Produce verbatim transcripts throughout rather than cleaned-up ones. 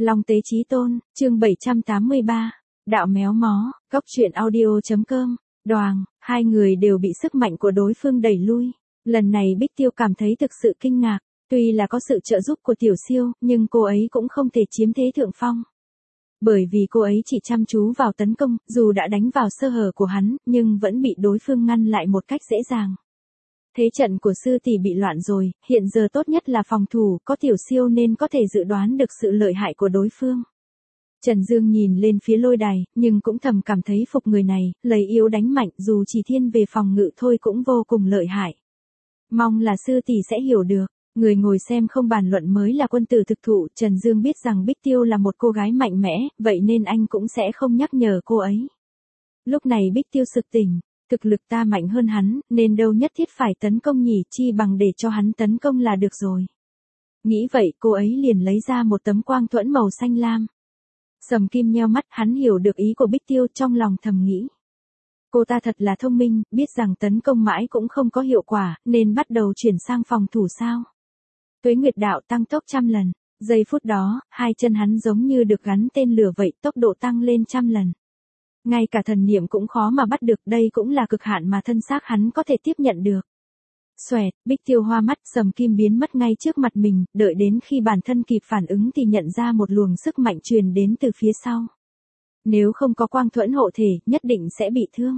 Long Tế Chí Tôn, chương bảy trăm tám mươi ba. Đạo méo mó, góc truyện audio.com. Đoàng, hai người đều bị sức mạnh của đối phương đẩy lui. Lần này Bích Tiêu cảm thấy thực sự kinh ngạc. Tuy là có sự trợ giúp của Tiểu Siêu, nhưng cô ấy cũng không thể chiếm thế thượng phong. Bởi vì cô ấy chỉ chăm chú vào tấn công, dù đã đánh vào sơ hở của hắn, nhưng vẫn bị đối phương ngăn lại một cách dễ dàng. Thế trận của sư tỷ bị loạn rồi, hiện giờ tốt nhất là phòng thủ, có Tiểu Siêu nên có thể dự đoán được sự lợi hại của đối phương. Trần Dương nhìn lên phía lôi đài, nhưng cũng thầm cảm thấy phục người này, lấy yếu đánh mạnh, dù chỉ thiên về phòng ngự thôi cũng vô cùng lợi hại. Mong là sư tỷ sẽ hiểu được. Người ngồi xem không bàn luận mới là quân tử thực thụ. Trần Dương biết rằng Bích Tiêu là một cô gái mạnh mẽ, vậy nên anh cũng sẽ không nhắc nhở cô ấy. Lúc này Bích Tiêu sực tỉnh, thực lực ta mạnh hơn hắn, nên đâu nhất thiết phải tấn công nhỉ, chi bằng để cho hắn tấn công là được rồi. Nghĩ vậy cô ấy liền lấy ra một tấm quang thuẫn màu xanh lam. Sầm Kim nheo mắt, hắn hiểu được ý của Bích Tiêu, trong lòng thầm nghĩ. Cô ta thật là thông minh, biết rằng tấn công mãi cũng không có hiệu quả, nên bắt đầu chuyển sang phòng thủ sao. Tuế Nguyệt Đạo tăng tốc trăm lần, giây phút đó, hai chân hắn giống như được gắn tên lửa vậy, tốc độ tăng lên trăm lần. Ngay cả thần niệm cũng khó mà bắt được, đây cũng là cực hạn mà thân xác hắn có thể tiếp nhận được. Xoẹt, Bích Tiêu hoa mắt, Sầm Kim biến mất ngay trước mặt mình, đợi đến khi bản thân kịp phản ứng thì nhận ra một luồng sức mạnh truyền đến từ phía sau. Nếu không có quang thuẫn hộ thể, nhất định sẽ bị thương.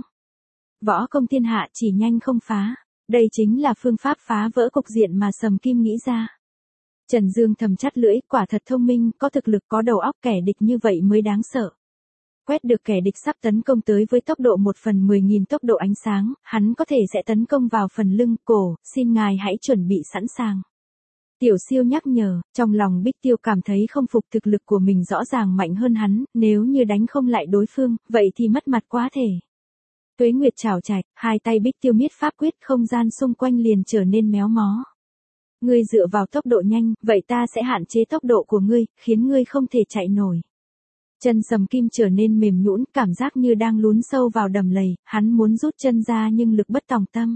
Võ công thiên hạ chỉ nhanh không phá. Đây chính là phương pháp phá vỡ cục diện mà Sầm Kim nghĩ ra. Trần Dương thầm chắt lưỡi, quả thật thông minh, có thực lực, có đầu óc, kẻ địch như vậy mới đáng sợ. Quét được kẻ địch sắp tấn công tới với tốc độ một phần mười nghìn tốc độ ánh sáng, hắn có thể sẽ tấn công vào phần lưng, cổ, xin ngài hãy chuẩn bị sẵn sàng. Tiểu Siêu nhắc nhở, trong lòng Bích Tiêu cảm thấy không phục, thực lực của mình rõ ràng mạnh hơn hắn, nếu như đánh không lại đối phương, vậy thì mất mặt quá thể. Tuế Nguyệt chảo chạch, hai tay Bích Tiêu miết pháp quyết, không gian xung quanh liền trở nên méo mó. Ngươi dựa vào tốc độ nhanh, vậy ta sẽ hạn chế tốc độ của ngươi, khiến ngươi không thể chạy nổi. Chân Sầm Kim trở nên mềm nhũn, cảm giác như đang lún sâu vào đầm lầy, hắn muốn rút chân ra nhưng lực bất tòng tâm.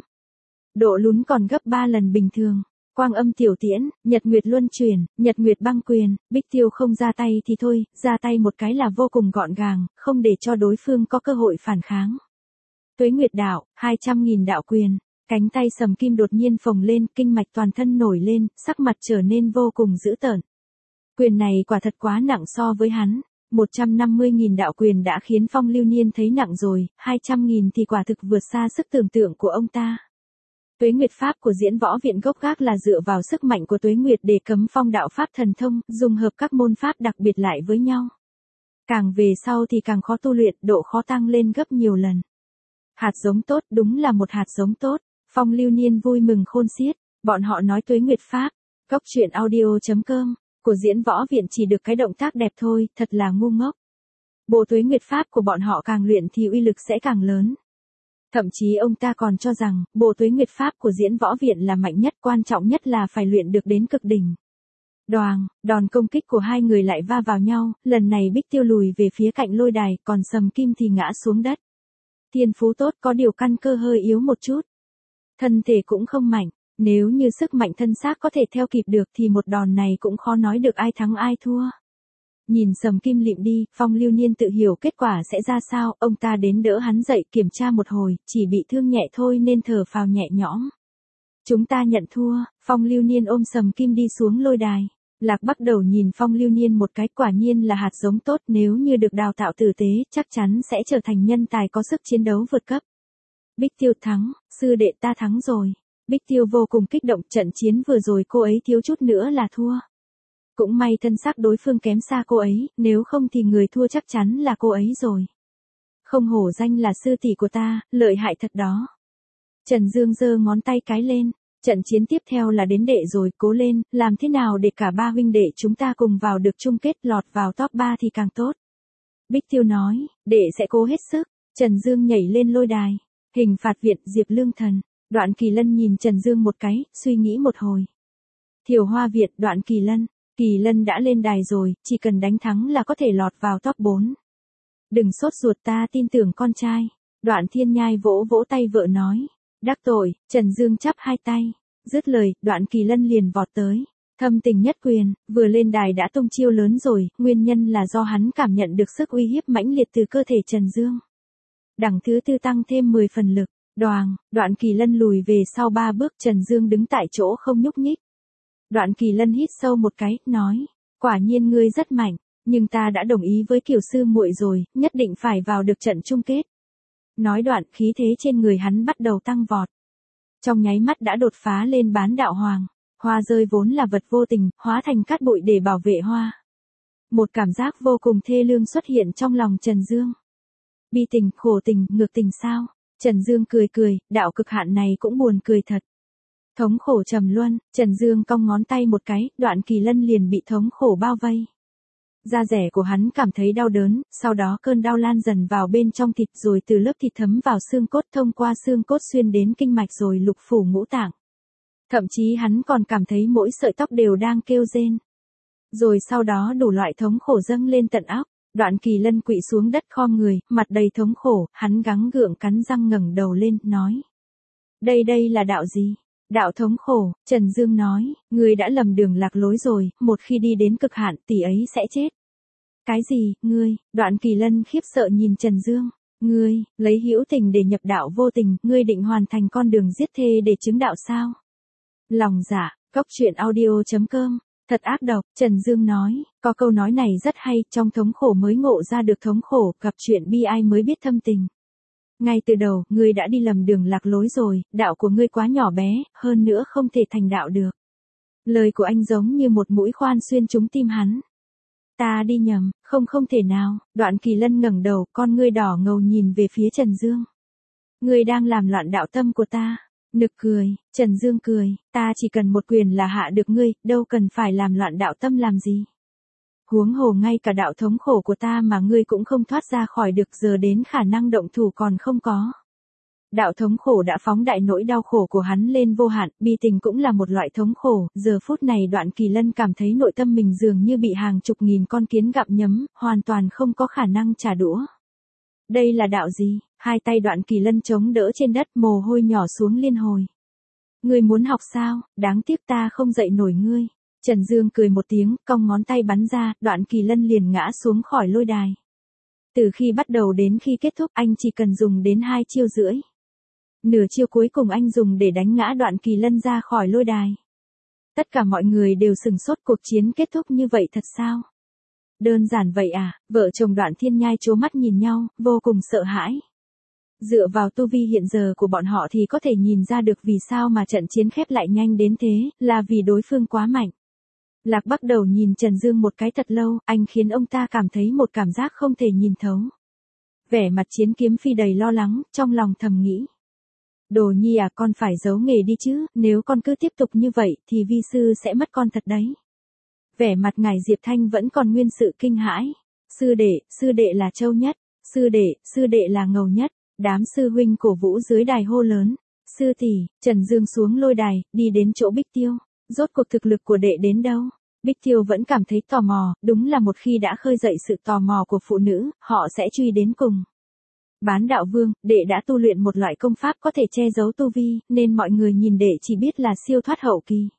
Độ lún còn gấp ba lần bình thường. Quang âm tiểu tiễn, Nhật Nguyệt luân chuyển, Nhật Nguyệt băng quyền, Bích Tiêu không ra tay thì thôi, ra tay một cái là vô cùng gọn gàng, không để cho đối phương có cơ hội phản kháng. Tuế Nguyệt Đạo, hai trăm nghìn đạo quyền, cánh tay Sầm Kim đột nhiên phồng lên, kinh mạch toàn thân nổi lên, sắc mặt trở nên vô cùng dữ tợn. Quyền này quả thật quá nặng so với hắn, một trăm năm mươi nghìn đạo quyền đã khiến Phong Lưu Niên thấy nặng rồi, hai trăm nghìn thì quả thực vượt xa sức tưởng tượng của ông ta. Tuế Nguyệt Pháp của Diễn Võ Viện gốc gác là dựa vào sức mạnh của Tuế Nguyệt để cấm phong đạo Pháp thần thông, dùng hợp các môn Pháp đặc biệt lại với nhau. Càng về sau thì càng khó tu luyện, độ khó tăng lên gấp nhiều lần. Hạt giống tốt, đúng là một hạt giống tốt. Phong Lưu Niên vui mừng khôn xiết, bọn họ nói Tuế Nguyệt Pháp, góc truyện audio.com, của Diễn Võ Viện chỉ được cái động tác đẹp thôi, thật là ngu ngốc. Bộ Tuế Nguyệt Pháp của bọn họ càng luyện thì uy lực sẽ càng lớn. Thậm chí ông ta còn cho rằng, bộ Tuế Nguyệt Pháp của Diễn Võ Viện là mạnh nhất, quan trọng nhất là phải luyện được đến cực đỉnh. Đoàng, đòn công kích của hai người lại va vào nhau, lần này Bích Tiêu lùi về phía cạnh lôi đài, còn Sầm Kim thì ngã xuống đất. Thiên phú tốt, có điều căn cơ hơi yếu một chút. Thân thể cũng không mạnh, nếu như sức mạnh thân xác có thể theo kịp được thì một đòn này cũng khó nói được ai thắng ai thua. Nhìn Sầm Kim lịm đi, Phong Lưu Niên tự hiểu kết quả sẽ ra sao, ông ta đến đỡ hắn dậy, kiểm tra một hồi, chỉ bị thương nhẹ thôi nên thở phào nhẹ nhõm. Chúng ta nhận thua. Phong Lưu Niên ôm Sầm Kim đi xuống lôi đài. Lạc Bắc Đầu nhìn Phong Lưu Niên một cái, quả nhiên là hạt giống tốt, nếu như được đào tạo tử tế, chắc chắn sẽ trở thành nhân tài có sức chiến đấu vượt cấp. Bích Tiêu thắng, sư đệ ta thắng rồi. Bích Tiêu vô cùng kích động, trận chiến vừa rồi cô ấy thiếu chút nữa là thua. Cũng may thân xác đối phương kém xa cô ấy, nếu không thì người thua chắc chắn là cô ấy rồi. Không hổ danh là sư tỷ của ta, lợi hại thật đó. Trần Dương giơ ngón tay cái lên, trận chiến tiếp theo là đến đệ rồi, cố lên, làm thế nào để cả ba huynh đệ chúng ta cùng vào được chung kết, lọt vào top ba thì càng tốt. Bích Tiêu nói, đệ sẽ cố hết sức. Trần Dương nhảy lên lôi đài. Hình phạt viện, Diệp Lương Thần. Đoạn Kỳ Lân nhìn Trần Dương một cái, suy nghĩ một hồi. Thiều Hoa Việt, Đoạn Kỳ Lân. Kỳ Lân đã lên đài rồi, chỉ cần đánh thắng là có thể lọt vào top bốn. Đừng sốt ruột, ta tin tưởng con trai. Đoạn Thiên Nhai vỗ vỗ tay vợ nói. Đắc tội. Trần Dương chắp hai tay. Dứt lời, Đoạn Kỳ Lân liền vọt tới. Thâm tình nhất quyền, vừa lên đài đã tung chiêu lớn rồi, nguyên nhân là do hắn cảm nhận được sức uy hiếp mãnh liệt từ cơ thể Trần Dương. Đẳng thứ tư tăng thêm mười phần lực, đoàng, Đoạn Kỳ Lân lùi về sau ba bước, Trần Dương đứng tại chỗ không nhúc nhích. Đoạn Kỳ Lân hít sâu một cái, nói, quả nhiên ngươi rất mạnh, nhưng ta đã đồng ý với Kiều sư muội rồi, nhất định phải vào được trận chung kết. Nói đoạn, khí thế trên người hắn bắt đầu tăng vọt. Trong nháy mắt đã đột phá lên bán đạo hoàng. Hoa rơi vốn là vật vô tình, hóa thành cát bụi để bảo vệ hoa. Một cảm giác vô cùng thê lương xuất hiện trong lòng Trần Dương. Bi tình, khổ tình, ngược tình sao? Trần Dương cười cười, đạo cực hạn này cũng buồn cười thật. Thống khổ trầm luân, Trần Dương cong ngón tay một cái, Đoạn Kỳ Lân liền bị thống khổ bao vây. Da rẻ của hắn cảm thấy đau đớn, sau đó cơn đau lan dần vào bên trong thịt rồi từ lớp thịt thấm vào xương cốt, thông qua xương cốt xuyên đến kinh mạch rồi lục phủ ngũ tạng. Thậm chí hắn còn cảm thấy mỗi sợi tóc đều đang kêu rên. Rồi sau đó đủ loại thống khổ dâng lên tận óc, Đoạn Kỳ Lân quỵ xuống đất khom người, mặt đầy thống khổ, hắn gắng gượng cắn răng ngẩng đầu lên, nói. Đây đây là đạo gì? Đạo thống khổ, Trần Dương nói, ngươi đã lầm đường lạc lối rồi, một khi đi đến cực hạn tỷ ấy sẽ chết. Cái gì, ngươi? Đoạn Kỳ Lân khiếp sợ nhìn Trần Dương. Ngươi, lấy hữu tình để nhập đạo vô tình, ngươi định hoàn thành con đường giết thê để chứng đạo sao? Lòng dạ, cốc truyện audio chấm com, thật ác độc, Trần Dương nói, có câu nói này rất hay, trong thống khổ mới ngộ ra được thống khổ, gặp chuyện bi ai mới biết thâm tình. Ngay từ đầu, ngươi đã đi lầm đường lạc lối rồi, đạo của ngươi quá nhỏ bé, hơn nữa không thể thành đạo được. Lời của anh giống như một mũi khoan xuyên trúng tim hắn. Ta đi nhầm, không không thể nào, Đoạn Kỳ Lân ngẩng đầu, con ngươi đỏ ngầu nhìn về phía Trần Dương. Ngươi đang làm loạn đạo tâm của ta. Nực cười, Trần Dương cười, ta chỉ cần một quyền là hạ được ngươi, đâu cần phải làm loạn đạo tâm làm gì. Huống hồ ngay cả đạo thống khổ của ta mà ngươi cũng không thoát ra khỏi được, giờ đến khả năng động thủ còn không có. Đạo thống khổ đã phóng đại nỗi đau khổ của hắn lên vô hạn, bi tình cũng là một loại thống khổ, giờ phút này Đoạn Kỳ Lân cảm thấy nội tâm mình dường như bị hàng chục nghìn con kiến gặm nhấm, hoàn toàn không có khả năng trả đũa. Đây là đạo gì? Hai tay Đoạn Kỳ Lân chống đỡ trên đất, mồ hôi nhỏ xuống liên hồi. Ngươi muốn học sao? Đáng tiếc ta không dạy nổi ngươi. Trần Dương cười một tiếng, cong ngón tay bắn ra, Đoạn Kỳ Lân liền ngã xuống khỏi lôi đài. Từ khi bắt đầu đến khi kết thúc anh chỉ cần dùng đến hai chiêu rưỡi. Nửa chiêu cuối cùng anh dùng để đánh ngã Đoạn Kỳ Lân ra khỏi lôi đài. Tất cả mọi người đều sửng sốt, cuộc chiến kết thúc như vậy thật sao? Đơn giản vậy à? Vợ chồng Đoạn Thiên Nhai trố mắt nhìn nhau, vô cùng sợ hãi. Dựa vào tu vi hiện giờ của bọn họ thì có thể nhìn ra được vì sao mà trận chiến khép lại nhanh đến thế, là vì đối phương quá mạnh. Lạc Bắc Đầu nhìn Trần Dương một cái thật lâu, anh khiến ông ta cảm thấy một cảm giác không thể nhìn thấu. Vẻ mặt Chiến Kiếm Phi đầy lo lắng, trong lòng thầm nghĩ. Đồ Nhi à, con phải giấu nghề đi chứ, nếu con cứ tiếp tục như vậy thì vi sư sẽ mất con thật đấy. Vẻ mặt ngài Diệp Thanh vẫn còn nguyên sự kinh hãi. Sư đệ, sư đệ là trâu nhất, sư đệ, sư đệ là ngầu nhất. Đám sư huynh cổ vũ dưới đài hô lớn. Sư tỷ, Trần Dương xuống lôi đài, đi đến chỗ Bích Tiêu. Rốt cuộc thực lực của đệ đến đâu? Bích Tiêu vẫn cảm thấy tò mò, đúng là một khi đã khơi dậy sự tò mò của phụ nữ, họ sẽ truy đến cùng. Bán đạo vương, đệ đã tu luyện một loại công pháp có thể che giấu tu vi, nên mọi người nhìn đệ chỉ biết là siêu thoát hậu kỳ.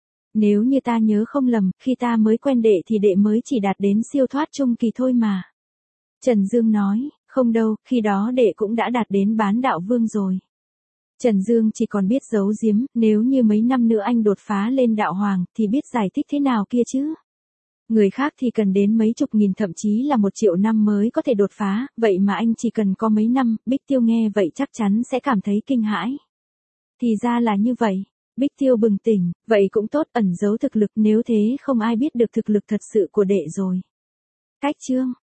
Nếu như ta nhớ không lầm, khi ta mới quen đệ thì đệ mới chỉ đạt đến siêu thoát trung kỳ thôi mà. Trần Dương nói, không đâu, khi đó đệ cũng đã đạt đến bán đạo vương rồi. Trần Dương chỉ còn biết giấu giếm, nếu như mấy năm nữa anh đột phá lên đạo hoàng, thì biết giải thích thế nào kia chứ. Người khác thì cần đến mấy chục nghìn thậm chí là một triệu năm mới có thể đột phá, vậy mà anh chỉ cần có mấy năm, Bích Tiêu nghe vậy chắc chắn sẽ cảm thấy kinh hãi. Thì ra là như vậy. Bích Tiêu bừng tỉnh, vậy cũng tốt, ẩn giấu thực lực, nếu thế không ai biết được thực lực thật sự của đệ rồi. Cách chương